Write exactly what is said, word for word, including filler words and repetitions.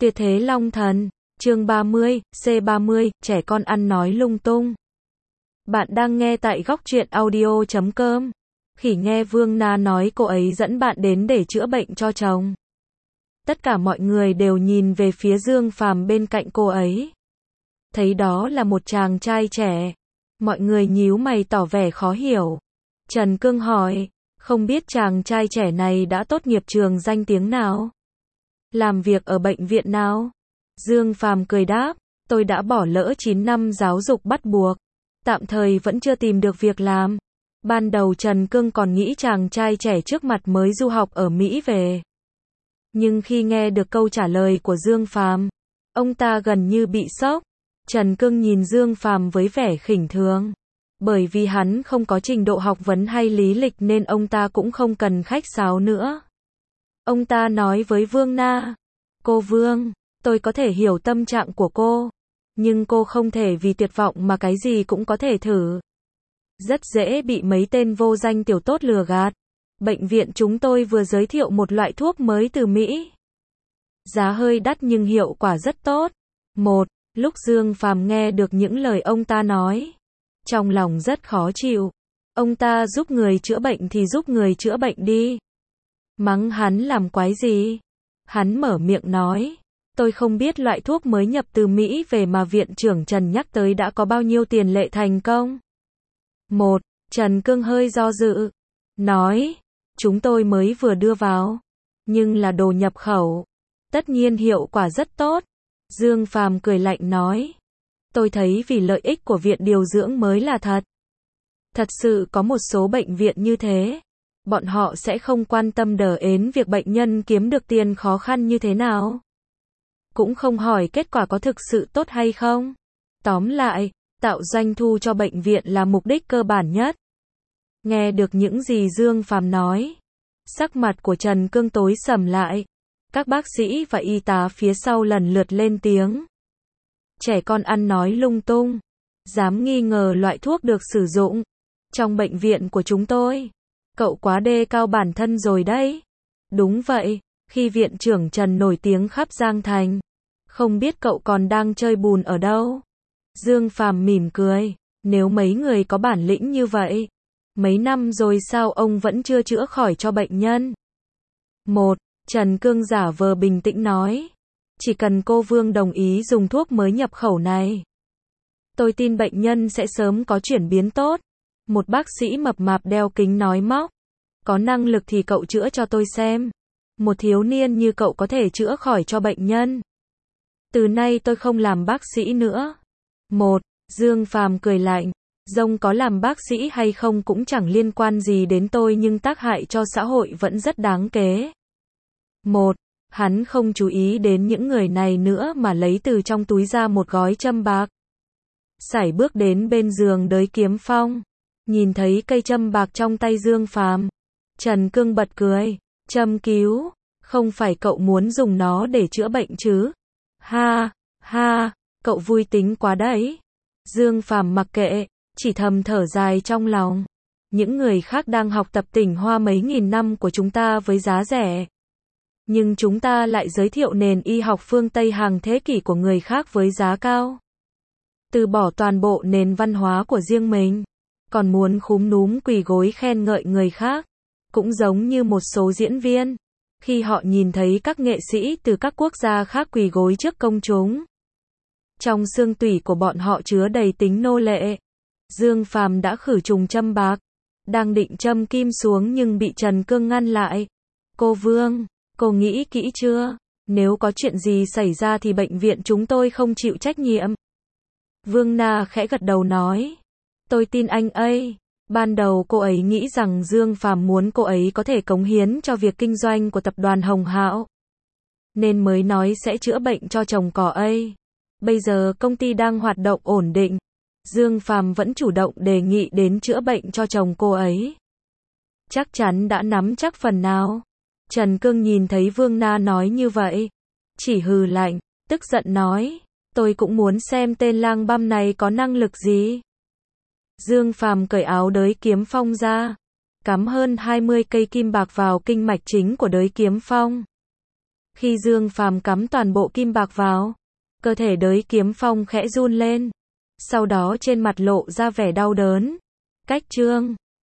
Tuyệt thế Long Thần, chương ba mươi, C ba mươi, trẻ con ăn nói lung tung. Bạn đang nghe tại góc truyện audio chấm com. Khỉ nghe Vương Na nói cô ấy dẫn bạn đến để chữa bệnh cho chồng. Tất cả mọi người đều nhìn về phía Dương Phàm bên cạnh cô ấy. Thấy đó là một chàng trai trẻ. Mọi người nhíu mày tỏ vẻ khó hiểu. Trần Cương hỏi, không biết chàng trai trẻ này đã tốt nghiệp trường danh tiếng nào? Làm việc ở bệnh viện nào? Dương Phàm cười đáp, tôi đã bỏ lỡ chín năm giáo dục bắt buộc. Tạm thời vẫn chưa tìm được việc làm. Ban đầu Trần Cương còn nghĩ chàng trai trẻ trước mặt mới du học ở Mỹ về. Nhưng khi nghe được câu trả lời của Dương Phàm, ông ta gần như bị sốc. Trần Cương nhìn Dương Phàm với vẻ khinh thường. Bởi vì hắn không có trình độ học vấn hay lý lịch nên ông ta cũng không cần khách sáo nữa. Ông ta nói với Vương Na, cô Vương, tôi có thể hiểu tâm trạng của cô, nhưng cô không thể vì tuyệt vọng mà cái gì cũng có thể thử. Rất dễ bị mấy tên vô danh tiểu tốt lừa gạt. Bệnh viện chúng tôi vừa giới thiệu một loại thuốc mới từ Mỹ. Giá hơi đắt nhưng hiệu quả rất tốt. Một, lúc Dương Phàm nghe được những lời ông ta nói, trong lòng rất khó chịu. Ông ta giúp người chữa bệnh thì giúp người chữa bệnh đi. Mắng hắn làm quái gì? Hắn mở miệng nói, tôi không biết loại thuốc mới nhập từ Mỹ về mà viện trưởng Trần nhắc tới đã có bao nhiêu tiền lệ thành công. Một, Trần Cương hơi do dự, nói, chúng tôi mới vừa đưa vào, nhưng là đồ nhập khẩu, tất nhiên hiệu quả rất tốt. Dương Phàm cười lạnh nói, tôi thấy vì lợi ích của viện điều dưỡng mới là thật. Thật sự có một số bệnh viện như thế, bọn họ sẽ không quan tâm đờ ến việc bệnh nhân kiếm được tiền khó khăn như thế nào. Cũng không hỏi kết quả có thực sự tốt hay không. Tóm lại, tạo doanh thu cho bệnh viện là mục đích cơ bản nhất. Nghe được những gì Dương Phàm nói, sắc mặt của Trần Cương tối sầm lại. Các bác sĩ và y tá phía sau lần lượt lên tiếng. Trẻ con ăn nói lung tung, dám nghi ngờ loại thuốc được sử dụng trong bệnh viện của chúng tôi. Cậu quá đề cao bản thân rồi đấy. Đúng vậy, khi viện trưởng Trần nổi tiếng khắp Giang Thành, không biết cậu còn đang chơi bùn ở đâu. Dương Phàm mỉm cười, nếu mấy người có bản lĩnh như vậy, mấy năm rồi sao ông vẫn chưa chữa khỏi cho bệnh nhân? Một, Trần Cương giả vờ bình tĩnh nói, chỉ cần cô Vương đồng ý dùng thuốc mới nhập khẩu này, tôi tin bệnh nhân sẽ sớm có chuyển biến tốt. Một bác sĩ mập mạp đeo kính nói móc, có năng lực thì cậu chữa cho tôi xem. Một thiếu niên như cậu có thể chữa khỏi cho bệnh nhân. Từ nay tôi không làm bác sĩ nữa. Một, Dương Phàm cười lạnh, rông có làm bác sĩ hay không cũng chẳng liên quan gì đến tôi nhưng tác hại cho xã hội vẫn rất đáng kể. Một, hắn không chú ý đến những người này nữa mà lấy từ trong túi ra một gói châm bạc. Sải bước đến bên giường Đới Kiếm Phong, nhìn thấy cây châm bạc trong tay Dương Phàm, Trần Cương bật cười, châm cứu, không phải cậu muốn dùng nó để chữa bệnh chứ? Ha, ha, cậu vui tính quá đấy. Dương Phàm mặc kệ, chỉ thầm thở dài trong lòng. Những người khác đang học tập tinh hoa mấy nghìn năm của chúng ta với giá rẻ. Nhưng chúng ta lại giới thiệu nền y học phương Tây hàng thế kỷ của người khác với giá cao. Từ bỏ toàn bộ nền văn hóa của riêng mình, còn muốn khúm núm quỳ gối khen ngợi người khác. Cũng giống như một số diễn viên, khi họ nhìn thấy các nghệ sĩ từ các quốc gia khác quỳ gối trước công chúng, trong xương tủy của bọn họ chứa đầy tính nô lệ. Dương Phàm đã khử trùng châm bạc, đang định châm kim xuống nhưng bị Trần Cương ngăn lại. Cô Vương, cô nghĩ kỹ chưa? Nếu có chuyện gì xảy ra thì bệnh viện chúng tôi không chịu trách nhiệm. Vương Na khẽ gật đầu nói, tôi tin anh ấy. Ban đầu cô ấy nghĩ rằng Dương Phàm muốn cô ấy có thể cống hiến cho việc kinh doanh của tập đoàn Hồng Hạo, nên mới nói sẽ chữa bệnh cho chồng cỏ ấy. Bây giờ công ty đang hoạt động ổn định, Dương Phàm vẫn chủ động đề nghị đến chữa bệnh cho chồng cô ấy. Chắc chắn đã nắm chắc phần nào. Trần Cương nhìn thấy Vương Na nói như vậy, chỉ hừ lạnh, tức giận nói, tôi cũng muốn xem tên lang băm này có năng lực gì. Dương Phàm cởi áo Đới Kiếm Phong ra, cắm hơn hai mươi cây kim bạc vào kinh mạch chính của Đới Kiếm Phong. Khi Dương Phàm cắm toàn bộ kim bạc vào, cơ thể đới Kiếm Phong khẽ run lên. Sau đó trên mặt lộ ra vẻ đau đớn. Cách chương